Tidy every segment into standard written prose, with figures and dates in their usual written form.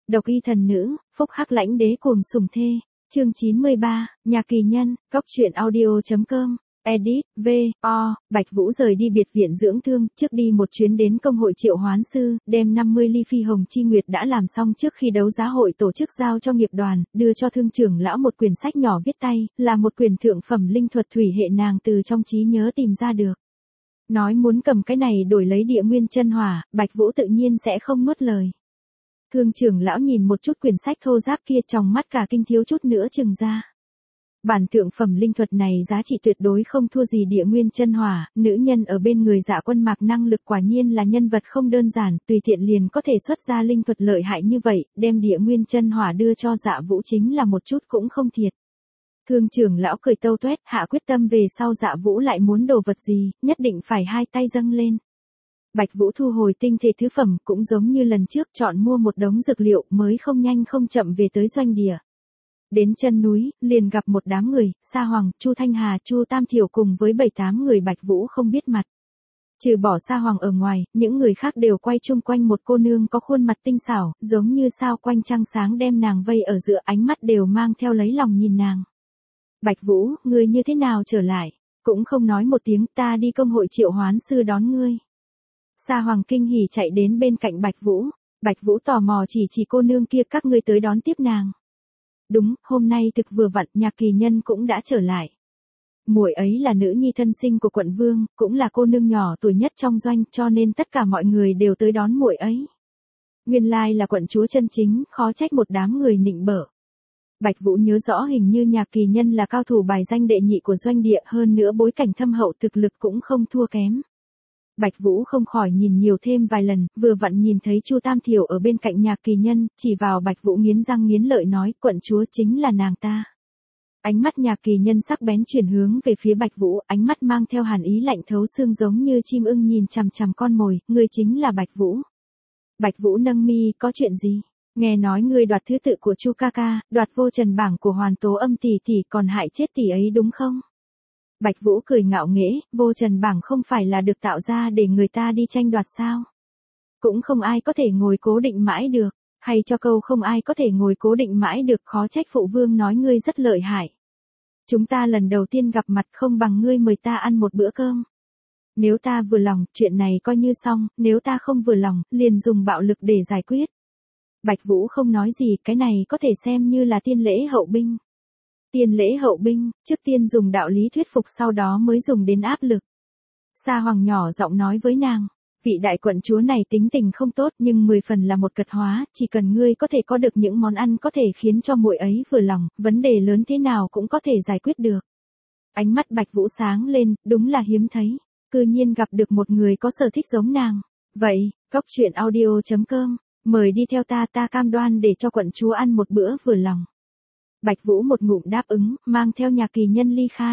Độc y thần nữ, phúc hắc lãnh đế cuồng sủng thê. Chương 93, nhà kỳ nhân, góc truyện audio.com. Edit, V.O. Bạch Vũ rời đi biệt viện dưỡng thương, trước đi một chuyến đến công hội triệu hoán sư, đem 50 ly phi hồng chi nguyệt đã làm xong trước khi đấu giá hội tổ chức giao cho nghiệp đoàn, đưa cho thương trưởng lão một quyển sách nhỏ viết tay, là một quyển thượng phẩm linh thuật thủy hệ nàng từ trong trí nhớ tìm ra được. Nói muốn cầm cái này đổi lấy địa nguyên chân hỏa, Bạch Vũ tự nhiên sẽ không nuốt lời. Thương trưởng lão nhìn một chút quyển sách thô ráp kia, trong mắt cả kinh thiếu chút nữa chừng ra. Bản thượng phẩm linh thuật này giá trị tuyệt đối không thua gì địa nguyên chân hỏa, nữ nhân ở bên người Dạ Quân Mạc năng lực quả nhiên là nhân vật không đơn giản, tùy tiện liền có thể xuất ra linh thuật lợi hại như vậy, đem địa nguyên chân hỏa đưa cho Dạ Vũ chính là một chút cũng không thiệt. Thương trưởng lão cười tâu tuét, hạ quyết tâm về sau Dạ Vũ lại muốn đồ vật gì, nhất định phải hai tay dâng lên. Bạch Vũ thu hồi tinh thể thứ phẩm, cũng giống như lần trước chọn mua một đống dược liệu mới không nhanh không chậm về tới doanh địa. Đến chân núi, liền gặp một đám người, Sa Hoàng, Chu Thanh Hà, Chu Tam Thiểu cùng với 7-8 người Bạch Vũ không biết mặt. Trừ bỏ Sa Hoàng ở ngoài, những người khác đều quay chung quanh một cô nương có khuôn mặt tinh xảo, giống như sao quanh trăng sáng đem nàng vây ở giữa, ánh mắt đều mang theo lấy lòng nhìn nàng. Bạch Vũ, ngươi như thế nào trở lại? Cũng không nói một tiếng, ta đi công hội triệu hoán sư đón ngươi. Sa Hoàng kinh hỉ chạy đến bên cạnh Bạch Vũ. Bạch Vũ tò mò chỉ cô nương kia, các ngươi tới đón tiếp nàng. Đúng, hôm nay thực vừa vặn, Nhạc Kỳ Nhân cũng đã trở lại. Muội ấy là nữ nhi thân sinh của quận vương, cũng là cô nương nhỏ tuổi nhất trong doanh, cho nên tất cả mọi người đều tới đón muội ấy. Nguyên lai là quận chúa chân chính, khó trách một đám người nịnh bợ. Bạch Vũ nhớ rõ hình như Nhạc Kỳ Nhân là cao thủ bài danh đệ nhị của doanh địa, hơn nữa bối cảnh thâm hậu, thực lực cũng không thua kém. Bạch Vũ không khỏi nhìn nhiều thêm vài lần, vừa vặn nhìn thấy Chu Tam Thiểu ở bên cạnh Nhạc Kỳ Nhân, chỉ vào Bạch Vũ nghiến răng nghiến lợi nói, quận chúa chính là nàng ta. Ánh mắt Nhạc Kỳ Nhân sắc bén chuyển hướng về phía Bạch Vũ, ánh mắt mang theo hàn ý lạnh thấu xương, giống như chim ưng nhìn chằm chằm con mồi, ngươi chính là Bạch Vũ. Bạch Vũ nâng mi, có chuyện gì? Nghe nói ngươi đoạt thứ tự của Chu ca ca, đoạt vô trần bảng của Hoàn Tố Âm tỷ tỷ, còn hại chết tỷ ấy đúng không? Bạch Vũ cười ngạo nghễ, vô trần bảng không phải là được tạo ra để người ta đi tranh đoạt sao? Cũng không ai có thể ngồi cố định mãi được, hay cho câu không ai có thể ngồi cố định mãi được, khó trách phụ vương nói ngươi rất lợi hại. Chúng ta lần đầu tiên gặp mặt, không bằng ngươi mời ta ăn một bữa cơm. Nếu ta vừa lòng, chuyện này coi như xong, nếu ta không vừa lòng, liền dùng bạo lực để giải quyết. Bạch Vũ không nói gì, cái này có thể xem như là tiên lễ hậu binh. Tiên lễ hậu binh, trước tiên dùng đạo lý thuyết phục, sau đó mới dùng đến áp lực. Sa Hoàng nhỏ giọng nói với nàng, vị đại quận chúa này tính tình không tốt, nhưng 10 phần là một cật hóa, chỉ cần ngươi có thể có được những món ăn có thể khiến cho muội ấy vừa lòng, vấn đề lớn thế nào cũng có thể giải quyết được. Ánh mắt Bạch Vũ sáng lên, đúng là hiếm thấy, cư nhiên gặp được một người có sở thích giống nàng. Vậy, góc truyện audio.com, mời đi theo ta cam đoan để cho quận chúa ăn một bữa vừa lòng. Bạch Vũ một ngụm đáp ứng, mang theo Nhạc Kỳ Nhân ly khai.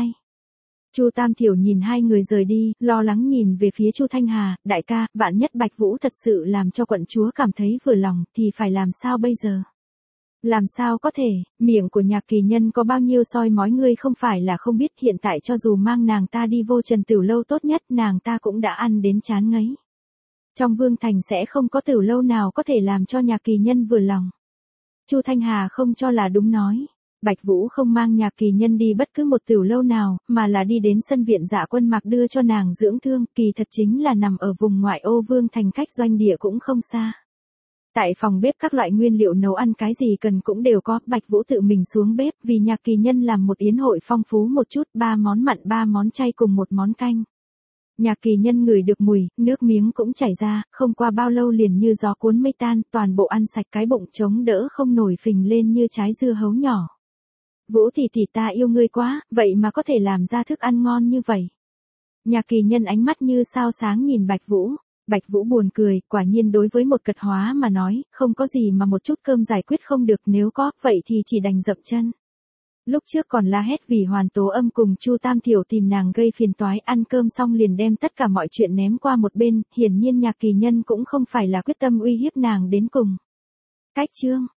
Chu Tam Thiểu nhìn hai người rời đi, lo lắng nhìn về phía Chu Thanh Hà, đại ca, vạn nhất Bạch Vũ thật sự làm cho quận chúa cảm thấy vừa lòng, thì phải làm sao bây giờ? Làm sao có thể, miệng của Nhạc Kỳ Nhân có bao nhiêu soi mói ngươi không phải là không biết, hiện tại cho dù mang nàng ta đi vô trần tửu lâu tốt nhất, nàng ta cũng đã ăn đến chán ngấy. Trong vương thành sẽ không có tửu lâu nào có thể làm cho Nhạc Kỳ Nhân vừa lòng. Chu Thanh Hà không cho là đúng nói. Bạch Vũ không mang Nhạc Kỳ Nhân đi bất cứ một tửu lâu nào, mà là đi đến sân viện Dạ Quân Mạc đưa cho nàng dưỡng thương, kỳ thật chính là nằm ở vùng ngoại ô vương thành, cách doanh địa cũng không xa. Tại phòng bếp các loại nguyên liệu nấu ăn cái gì cần cũng đều có, Bạch Vũ tự mình xuống bếp, vì Nhạc Kỳ Nhân làm một yến hội phong phú một chút, 3 món mặn 3 món chay cùng một món canh. Nhạc Kỳ Nhân ngửi được mùi, nước miếng cũng chảy ra, không qua bao lâu liền như gió cuốn mây tan, toàn bộ ăn sạch, cái bụng chống đỡ không nổi, phình lên như trái dưa hấu nhỏ. Vũ tỷ tỷ, ta yêu ngươi quá, vậy mà có thể làm ra thức ăn ngon như vậy. Nhạc Kỳ Nhân ánh mắt như sao sáng nhìn Bạch Vũ. Bạch Vũ buồn cười, quả nhiên đối với một cật hóa mà nói, không có gì mà một chút cơm giải quyết không được, nếu có, vậy thì chỉ đành dậm chân. Lúc trước còn la hét vì Hoàn Tố Âm cùng Chu Tam Thiểu tìm nàng gây phiền toái, ăn cơm xong liền đem tất cả mọi chuyện ném qua một bên, hiển nhiên Nhạc Kỳ Nhân cũng không phải là quyết tâm uy hiếp nàng đến cùng. Cách chương